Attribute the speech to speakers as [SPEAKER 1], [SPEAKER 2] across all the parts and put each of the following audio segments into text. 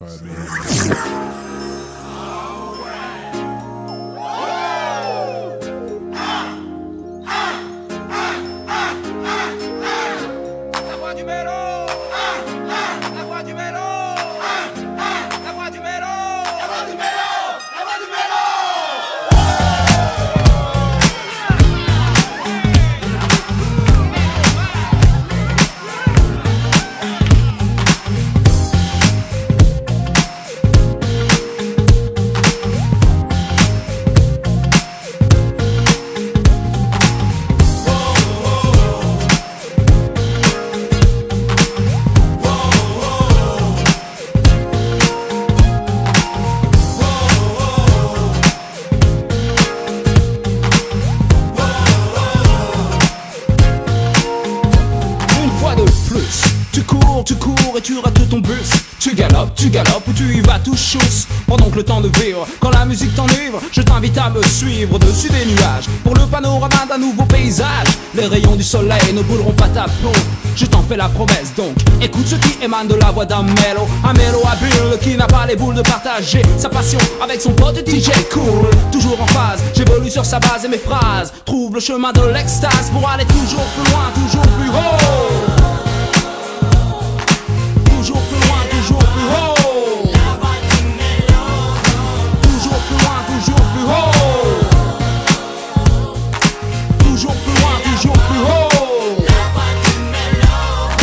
[SPEAKER 1] Tu cours et tu rates ton bus. Tu galopes ou tu y vas tout chousse. Pendant que le temps de vivre, quand la musique t'enivre, je t'invite à me suivre au-dessus des nuages. Pour le panorama d'un nouveau paysage, les rayons du soleil ne brûleront pas ta peau. Je t'en fais la promesse donc, écoute ce qui émane de la voix d'un mélo. Un mélo habile qui n'a pas les boules de partager sa passion avec son pote DJ cool. Toujours en phase, j'évolue sur sa base et mes phrases trouvent le chemin de l'extase pour aller toujours plus loin, toujours plus haut. Toujours plus loin, toujours plus haut. La voix du mélo. Toujours plus loin, toujours plus haut. Toujours plus loin, toujours plus haut. La voix du mélo.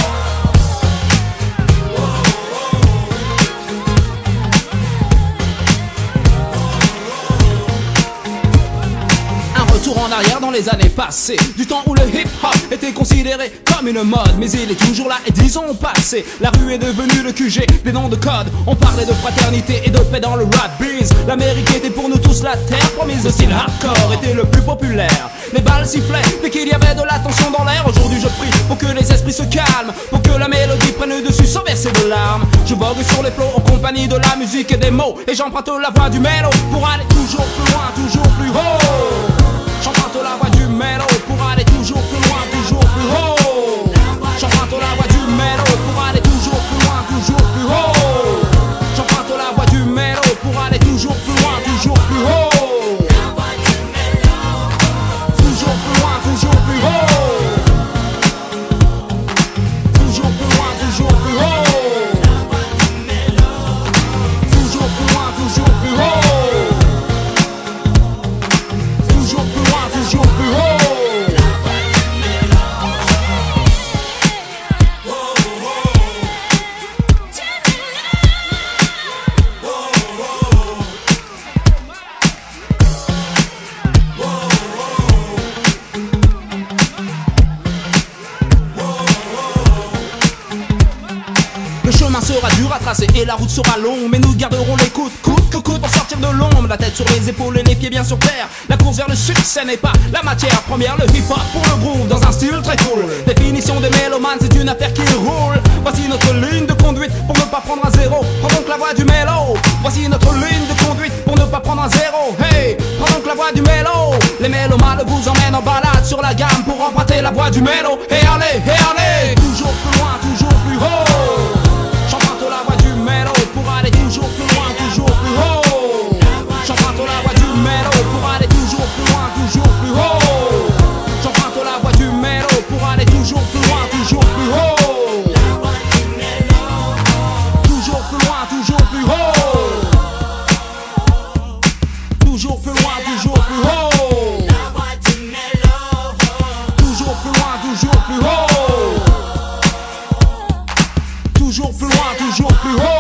[SPEAKER 1] Un retour en arrière dans les années passées, du temps où le hip-hop était considéré comme une mode, mais il est toujours là et 10 ans ont passé. La rue est devenue le QG des noms de code. On parlait de fraternité et de paix dans le rap biz. L'Amérique était pour nous tous la terre promise. Le style hardcore était le plus populaire. Les balles sifflaient dès qu'il y avait de la tension dans l'air. Aujourd'hui je prie pour que les esprits se calment, pour que la mélodie prenne le dessus sans verser de larmes. Je vogue sur les flots en compagnie de la musique et des mots, et j'emprunte la voix du mélo pour aller toujours plus loin, toujours plus haut. J'emprunte la voix du mélo pour aller toujours plus loin, toujours plus haut. J'emprunte la voix du mélo pour aller toujours plus loin, toujours plus haut. J'emprunte la voix du mélo pour aller toujours plus loin, toujours plus haut. Toujours plus loin, toujours plus haut. Toujours plus loin, toujours plus haut. Toujours plus loin, toujours plus haut. Toujours plus loin, toujours plus haut. Le chemin sera dur à tracer et la route sera longue, mais nous garderons les coudes, coûte que coûte pour sortir de l'ombre. La tête sur les épaules et les pieds bien sur terre. La course vers le succès n'est pas la matière première. Le hip-hop pour le groove dans un style très cool. Définition des mélomanes, c'est une affaire qui roule. Voici notre ligne de conduite pour ne pas prendre un zéro. Prends donc la voix du mélo. Voici notre ligne de conduite pour ne pas prendre un zéro. Hey, prends donc la voix du mélo. Les mélomanes vous emmènent en balade sur la gamme pour emprunter la voix du mélo. Et allez, toujours plus loin, toujours plus haut. J'emprunte la voix du mélo pour aller toujours plus loin, toujours plus haut. J'emprunte la voix du mélo pour aller toujours plus loin, toujours plus haut. J'emprunte la voix du mélo pour aller toujours plus loin, toujours plus haut. Toujours plus loin, toujours plus haut. Toujours plus loin, toujours plus haut. Toujours plus loin, toujours plus haut. Toujours plus loin, toujours plus haut.